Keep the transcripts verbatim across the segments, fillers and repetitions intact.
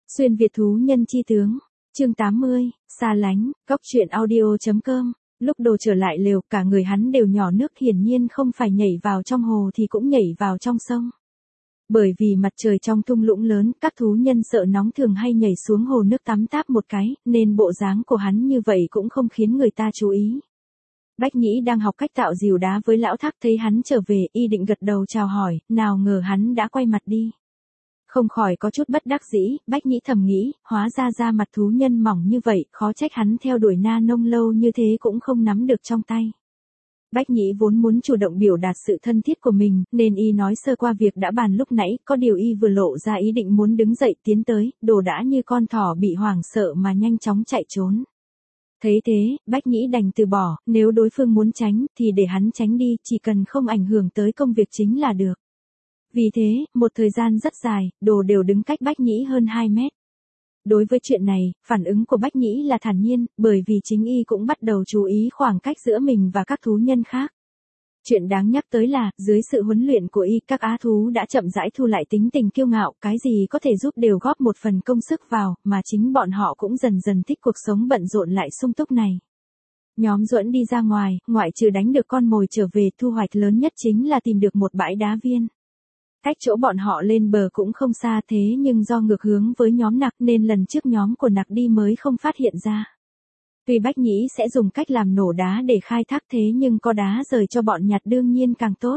Xuyên Việt thú nhân chi tướng, chương tám mươi, xa lánh, cóc truyện audio.com. Lúc đồ trở lại lều, cả người hắn đều nhỏ nước, hiển nhiên không phải nhảy vào trong hồ thì cũng nhảy vào trong sông. Bởi vì mặt trời trong thung lũng lớn, các thú nhân sợ nóng thường hay nhảy xuống hồ nước tắm táp một cái, nên bộ dáng của hắn như vậy cũng không khiến người ta chú ý. Bách Nhĩ đang học cách tạo rìu đá với lão Thác, thấy hắn trở về, y định gật đầu chào hỏi, nào ngờ hắn đã quay mặt đi. Không khỏi có chút bất đắc dĩ, Bách Nhĩ thầm nghĩ, hóa ra da mặt thú nhân mỏng như vậy, khó trách hắn theo đuổi Na Nông lâu như thế cũng không nắm được trong tay. Bách Nhĩ vốn muốn chủ động biểu đạt sự thân thiết của mình, nên y nói sơ qua việc đã bàn lúc nãy, có điều y vừa lộ ra ý định muốn đứng dậy tiến tới, đồ đã như con thỏ bị hoảng sợ mà nhanh chóng chạy trốn. Thấy thế, Bách Nhĩ đành từ bỏ, nếu đối phương muốn tránh, thì để hắn tránh đi, chỉ cần không ảnh hưởng tới công việc chính là được. Vì thế, một thời gian rất dài, đồ đều đứng cách Bách Nhĩ hơn hai mét. Đối với chuyện này, phản ứng của Bách Nhĩ là thản nhiên, bởi vì chính y cũng bắt đầu chú ý khoảng cách giữa mình và các thú nhân khác. Chuyện đáng nhắc tới là, dưới sự huấn luyện của y, các á thú đã chậm rãi thu lại tính tình kiêu ngạo, cái gì có thể giúp đều góp một phần công sức vào, mà chính bọn họ cũng dần dần thích cuộc sống bận rộn lại sung túc này. Nhóm Duẫn đi ra ngoài, ngoại trừ đánh được con mồi trở về, thu hoạch lớn nhất chính là tìm được một bãi đá viên. Cách chỗ bọn họ lên bờ cũng không xa, thế nhưng do ngược hướng với nhóm Nặc nên lần trước nhóm của Nặc đi mới không phát hiện ra. Tuy Bách Nhĩ sẽ dùng cách làm nổ đá để khai thác, thế nhưng có đá rời cho bọn nhặt đương nhiên càng tốt.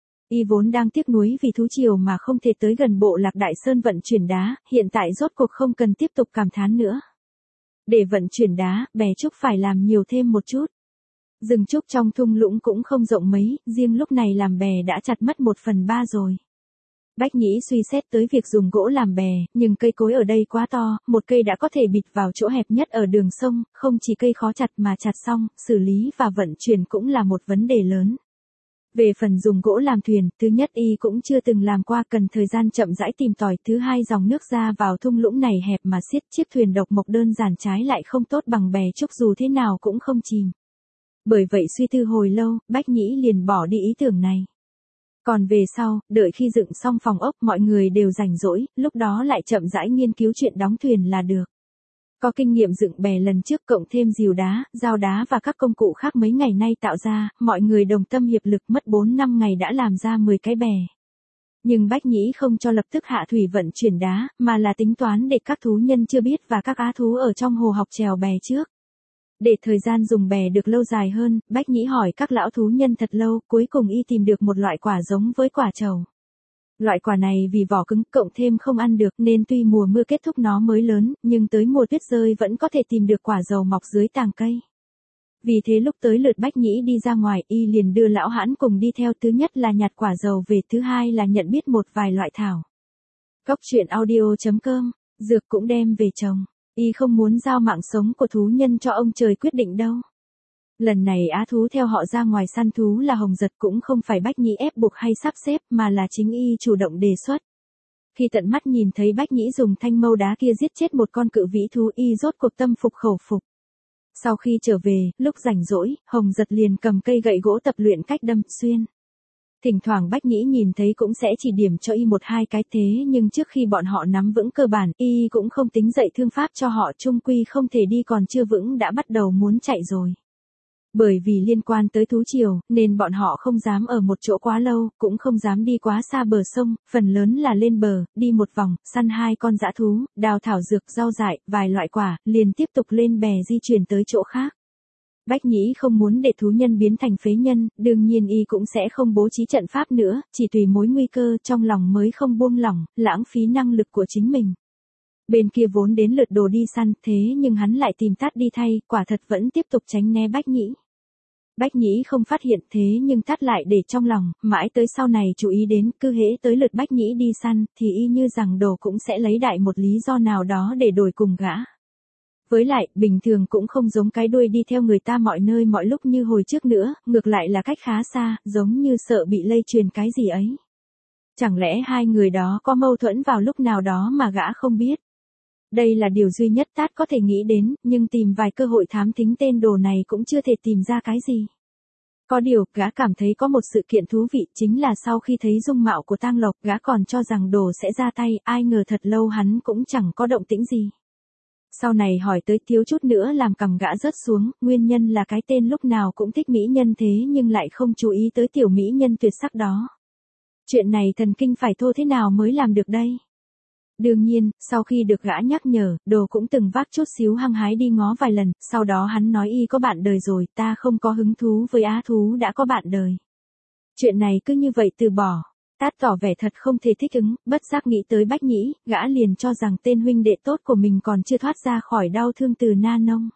Y vốn đang tiếc nuối vì thú triều mà không thể tới gần bộ lạc Đại Sơn vận chuyển đá, hiện tại rốt cuộc không cần tiếp tục cảm thán nữa. Để vận chuyển đá, bè trúc phải làm nhiều thêm một chút. Rừng trúc trong thung lũng cũng không rộng mấy, riêng lúc này làm bè đã chặt mất một phần ba rồi. Bách Nhĩ suy xét tới việc dùng gỗ làm bè, nhưng cây cối ở đây quá to, một cây đã có thể bịt vào chỗ hẹp nhất ở đường sông, không chỉ cây khó chặt mà chặt xong, xử lý và vận chuyển cũng là một vấn đề lớn. Về phần dùng gỗ làm thuyền, thứ nhất y cũng chưa từng làm qua, cần thời gian chậm rãi tìm tòi, thứ hai dòng nước ra vào thung lũng này hẹp mà xiết, chiếc thuyền độc mộc đơn giản trái lại không tốt bằng bè trúc, dù thế nào cũng không chìm. Bởi vậy suy tư hồi lâu, Bách Nhĩ liền bỏ đi ý tưởng này. Còn về sau, đợi khi dựng xong phòng ốc mọi người đều rảnh rỗi, lúc đó lại chậm rãi nghiên cứu chuyện đóng thuyền là được. Có kinh nghiệm dựng bè lần trước cộng thêm rìu đá, dao đá và các công cụ khác mấy ngày nay tạo ra, mọi người đồng tâm hiệp lực mất bốn năm ngày đã làm ra mười cái bè. Nhưng Bách Nhĩ không cho lập tức hạ thủy vận chuyển đá, mà là tính toán để các thú nhân chưa biết và các á thú ở trong hồ học chèo bè trước. Để thời gian dùng bè được lâu dài hơn, Bách Nhĩ hỏi các lão thú nhân thật lâu, cuối cùng y tìm được một loại quả giống với quả trầu. Loại quả này vì vỏ cứng, cộng thêm không ăn được nên tuy mùa mưa kết thúc nó mới lớn, nhưng tới mùa tuyết rơi vẫn có thể tìm được quả dầu mọc dưới tàng cây. Vì thế lúc tới lượt Bách Nhĩ đi ra ngoài, y liền đưa lão hãn cùng đi theo, thứ nhất là nhặt quả dầu về, thứ hai là nhận biết một vài loại thảo. Cóc truyện audio.com, dược cũng đem về trồng. Y không muốn giao mạng sống của thú nhân cho ông trời quyết định đâu. Lần này á thú theo họ ra ngoài săn thú là Hồng Giật, cũng không phải Bách Nhĩ ép buộc hay sắp xếp mà là chính y chủ động đề xuất. Khi tận mắt nhìn thấy Bách Nhĩ dùng thanh mâu đá kia giết chết một con cự vĩ thú, y rốt cuộc tâm phục khẩu phục. Sau khi trở về, lúc rảnh rỗi, Hồng Giật liền cầm cây gậy gỗ tập luyện cách đâm, xuyên. Thỉnh thoảng Bách Nhĩ nhìn thấy cũng sẽ chỉ điểm cho y một hai cái, thế nhưng trước khi bọn họ nắm vững cơ bản, y cũng không tính dạy thương pháp cho họ, chung quy không thể đi còn chưa vững đã bắt đầu muốn chạy rồi. Bởi vì liên quan tới thú triều, nên bọn họ không dám ở một chỗ quá lâu, cũng không dám đi quá xa bờ sông, phần lớn là lên bờ, đi một vòng, săn hai con dã thú, đào thảo dược, rau dại, vài loại quả, liền tiếp tục lên bè di chuyển tới chỗ khác. Bách Nhĩ không muốn để thú nhân biến thành phế nhân, đương nhiên y cũng sẽ không bố trí trận pháp nữa, chỉ tùy mối nguy cơ trong lòng mới không buông lỏng, lãng phí năng lực của chính mình. Bên kia vốn đến lượt đồ đi săn, thế nhưng hắn lại tìm Tát đi thay, quả thật vẫn tiếp tục tránh né Bách Nhĩ. Bách Nhĩ không phát hiện, thế nhưng Tát lại để trong lòng, mãi tới sau này chú ý đến, cứ hễ tới lượt Bách Nhĩ đi săn, thì y như rằng đồ cũng sẽ lấy đại một lý do nào đó để đổi cùng gã. Với lại, bình thường cũng không giống cái đuôi đi theo người ta mọi nơi mọi lúc như hồi trước nữa, ngược lại là cách khá xa, giống như sợ bị lây truyền cái gì ấy. Chẳng lẽ hai người đó có mâu thuẫn vào lúc nào đó mà gã không biết? Đây là điều duy nhất Tát có thể nghĩ đến, nhưng tìm vài cơ hội thám thính tên đồ này cũng chưa thể tìm ra cái gì. Có điều, gã cảm thấy có một sự kiện thú vị, chính là sau khi thấy dung mạo của Tang Lộc, gã còn cho rằng Đồ sẽ ra tay, ai ngờ thật lâu hắn cũng chẳng có động tĩnh gì. Sau này hỏi tới thiếu chút nữa làm cằm gã rớt xuống, nguyên nhân là cái tên lúc nào cũng thích mỹ nhân thế nhưng lại không chú ý tới tiểu mỹ nhân tuyệt sắc đó. Chuyện này thần kinh phải thô thế nào mới làm được đây? Đương nhiên, sau khi được gã nhắc nhở, Đồ cũng từng vác chút xíu hăng hái đi ngó vài lần, sau đó hắn nói y có bạn đời rồi, ta không có hứng thú với á thú đã có bạn đời. Chuyện này cứ như vậy từ bỏ. Tát tỏ vẻ thật không thể thích ứng, bất giác nghĩ tới Bách Nhĩ, gã liền cho rằng tên huynh đệ tốt của mình còn chưa thoát ra khỏi đau thương từ Na Nông.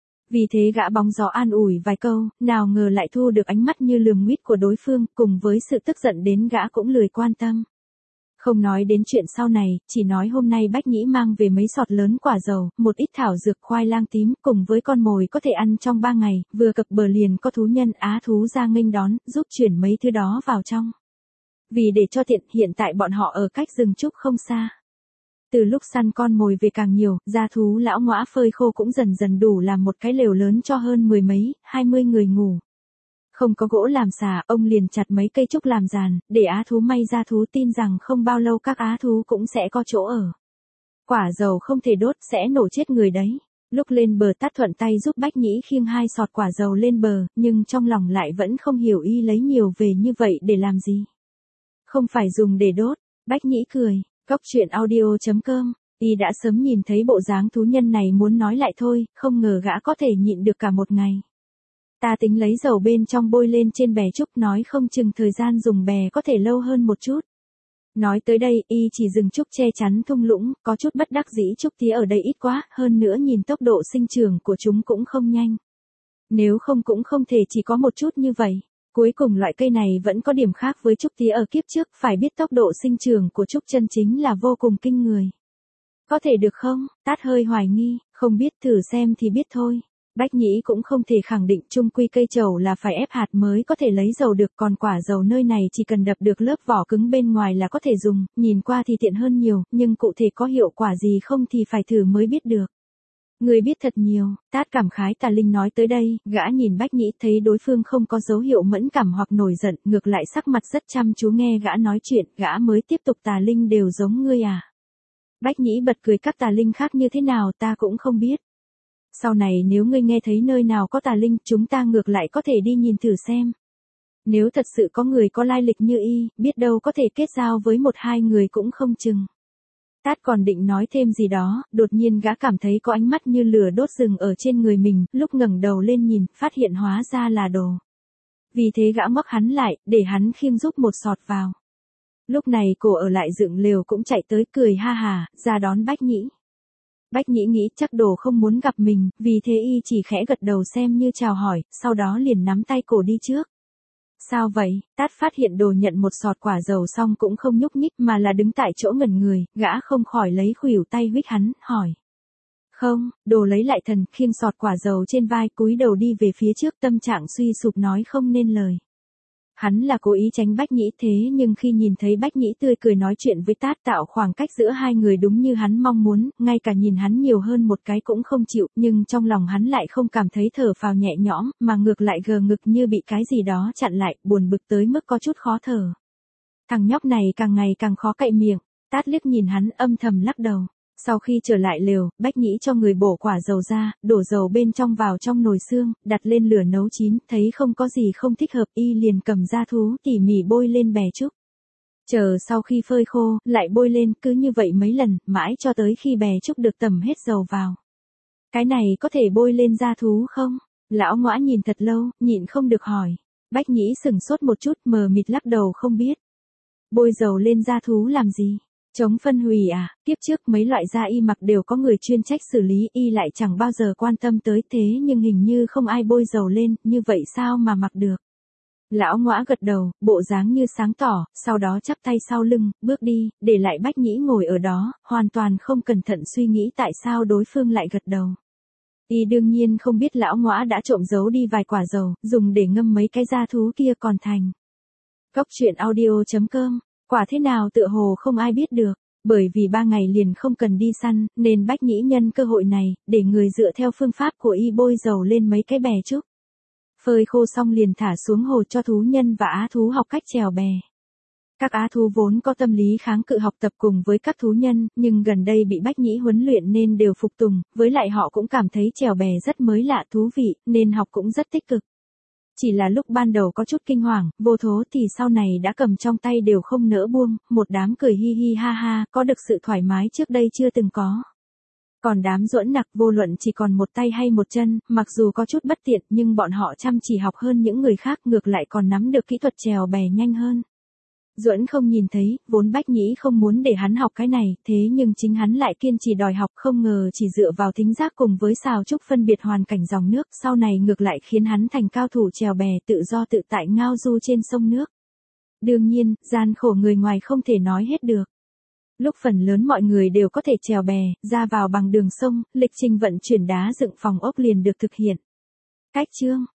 Vì thế gã bóng gió an ủi vài câu, nào ngờ lại thu được ánh mắt như lườm nguýt của đối phương, cùng với sự tức giận đến gã cũng lười quan tâm. Không nói đến chuyện sau này, chỉ nói hôm nay Bách Nhĩ mang về mấy sọt lớn quả dầu, một ít thảo dược khoai lang tím, cùng với con mồi có thể ăn trong ba ngày, vừa cập bờ liền có thú nhân á thú ra nghênh đón, giúp chuyển mấy thứ đó vào trong. Vì để cho tiện, hiện tại bọn họ ở cách rừng trúc không xa. Từ lúc săn con mồi về càng nhiều, gia thú lão ngõa phơi khô cũng dần dần đủ làm một cái lều lớn cho hơn mười mấy, hai mươi người ngủ. Không có gỗ làm xà, ông liền chặt mấy cây trúc làm giàn, để á thú may gia thú tin rằng không bao lâu các á thú cũng sẽ có chỗ ở. Quả dầu không thể đốt, sẽ nổ chết người đấy. Lúc lên bờ Tát thuận tay giúp Bách Nhĩ khiêng hai sọt quả dầu lên bờ, nhưng trong lòng lại vẫn không hiểu y lấy nhiều về như vậy để làm gì. Không phải dùng để đốt, Bách Nhĩ cười, Cốc truyện audio chấm com, y đã sớm nhìn thấy bộ dáng thú nhân này muốn nói lại thôi, không ngờ gã có thể nhịn được cả một ngày. Ta tính lấy dầu bên trong bôi lên trên bè trúc, nói không chừng thời gian dùng bè có thể lâu hơn một chút. Nói tới đây, y chỉ dừng trúc che chắn thung lũng, có chút bất đắc dĩ trúc tía ở đây ít quá, hơn nữa nhìn tốc độ sinh trưởng của chúng cũng không nhanh. Nếu không cũng không thể chỉ có một chút như vậy. Cuối cùng loại cây này vẫn có điểm khác với trúc tía ở kiếp trước, phải biết tốc độ sinh trưởng của trúc chân chính là vô cùng kinh người. Có thể được không? Tát hơi hoài nghi, không biết, thử xem thì biết thôi. Bách Nhĩ cũng không thể khẳng định, chung quy cây trầu là phải ép hạt mới có thể lấy dầu được, còn quả dầu nơi này chỉ cần đập được lớp vỏ cứng bên ngoài là có thể dùng, nhìn qua thì tiện hơn nhiều, nhưng cụ thể có hiệu quả gì không thì phải thử mới biết được. Người biết thật nhiều, Tát cảm khái. Tà Linh nói tới đây, gã nhìn Bách Nhĩ thấy đối phương không có dấu hiệu mẫn cảm hoặc nổi giận, ngược lại sắc mặt rất chăm chú nghe gã nói chuyện, gã mới tiếp tục. Tà Linh đều giống ngươi à? Bách Nhĩ bật cười, các tà linh khác như thế nào ta cũng không biết. Sau này nếu ngươi nghe thấy nơi nào có tà linh, chúng ta ngược lại có thể đi nhìn thử xem. Nếu thật sự có người có lai lịch như y, biết đâu có thể kết giao với một hai người cũng không chừng. Tát còn định nói thêm gì đó, đột nhiên gã cảm thấy có ánh mắt như lửa đốt rừng ở trên người mình, lúc ngẩng đầu lên nhìn, phát hiện hóa ra là Đồ. Vì thế gã ngoắc hắn lại, để hắn khiêng giúp một sọt vào. Lúc này cổ ở lại dựng lều cũng chạy tới cười ha hà, ra đón Bách Nhĩ. Bách Nhĩ nghĩ chắc Đồ không muốn gặp mình, vì thế y chỉ khẽ gật đầu xem như chào hỏi, sau đó liền nắm tay cổ đi trước. Sao vậy? Tát phát hiện Đồ nhận một sọt quả dầu xong cũng không nhúc nhích mà là đứng tại chỗ ngẩn người, gã không khỏi lấy khuỷu tay huých hắn, hỏi. Không, Đồ lấy lại thần, khiêng sọt quả dầu trên vai, cúi đầu đi về phía trước, tâm trạng suy sụp nói không nên lời. Hắn là cố ý tránh Bách Nhĩ, thế nhưng khi nhìn thấy Bách Nhĩ tươi cười nói chuyện với Tát, tạo khoảng cách giữa hai người đúng như hắn mong muốn, ngay cả nhìn hắn nhiều hơn một cái cũng không chịu, nhưng trong lòng hắn lại không cảm thấy thở phào nhẹ nhõm, mà ngược lại gờ ngực như bị cái gì đó chặn lại, buồn bực tới mức có chút khó thở. Thằng nhóc này càng ngày càng khó cậy miệng. Tát liếc nhìn hắn âm thầm lắc đầu. Sau khi trở lại lều, Bách Nhĩ cho người bổ quả dầu ra, đổ dầu bên trong vào trong nồi xương, đặt lên lửa nấu chín, thấy không có gì không thích hợp, y liền cầm ra thú tỉ mỉ bôi lên bè trúc. Chờ sau khi phơi khô, lại bôi lên, cứ như vậy mấy lần, mãi cho tới khi bè trúc được tẩm hết dầu vào. Cái này có thể bôi lên da thú không? Lão Ngõa nhìn thật lâu, nhịn không được hỏi. Bách Nhĩ sừng sốt một chút, mờ mịt lắc đầu không biết. Bôi dầu lên da thú làm gì? Chống phân hủy à? Tiếp trước mấy loại da y mặc đều có người chuyên trách xử lý, y lại chẳng bao giờ quan tâm tới, thế nhưng hình như không ai bôi dầu lên, như vậy sao mà mặc được? Lão Ngõa gật đầu, bộ dáng như sáng tỏ, sau đó chắp tay sau lưng, bước đi, để lại Bách Nhĩ ngồi ở đó, hoàn toàn không cẩn thận suy nghĩ tại sao đối phương lại gật đầu. Y đương nhiên không biết Lão Ngõa đã trộm giấu đi vài quả dầu, dùng để ngâm mấy cái da thú kia còn thành. Cốc truyện audio chấm com, quả thế nào tựa hồ không ai biết được, bởi vì ba ngày liền không cần đi săn, nên Bách Nhĩ nhân cơ hội này, để người dựa theo phương pháp của y bôi dầu lên mấy cái bè trúc. Phơi khô xong liền thả xuống hồ cho thú nhân và á thú học cách chèo bè. Các á thú vốn có tâm lý kháng cự học tập cùng với các thú nhân, nhưng gần đây bị Bách Nhĩ huấn luyện nên đều phục tùng, với lại họ cũng cảm thấy chèo bè rất mới lạ thú vị, nên học cũng rất tích cực. Chỉ là lúc ban đầu có chút kinh hoàng, vô thố thì sau này đã cầm trong tay đều không nỡ buông, một đám cười hi hi ha ha, có được sự thoải mái trước đây chưa từng có. Còn đám duẫn nặc vô luận chỉ còn một tay hay một chân, mặc dù có chút bất tiện nhưng bọn họ chăm chỉ học hơn những người khác, ngược lại còn nắm được kỹ thuật chèo bè nhanh hơn. Duẫn không nhìn thấy, vốn Bách Nhĩ không muốn để hắn học cái này, thế nhưng chính hắn lại kiên trì đòi học, không ngờ chỉ dựa vào thính giác cùng với xào trúc phân biệt hoàn cảnh dòng nước, sau này ngược lại khiến hắn thành cao thủ chèo bè tự do tự tại ngao du trên sông nước. Đương nhiên, gian khổ người ngoài không thể nói hết được. Lúc phần lớn mọi người đều có thể chèo bè, ra vào bằng đường sông, lịch trình vận chuyển đá dựng phòng ốc liền được thực hiện. Cách chương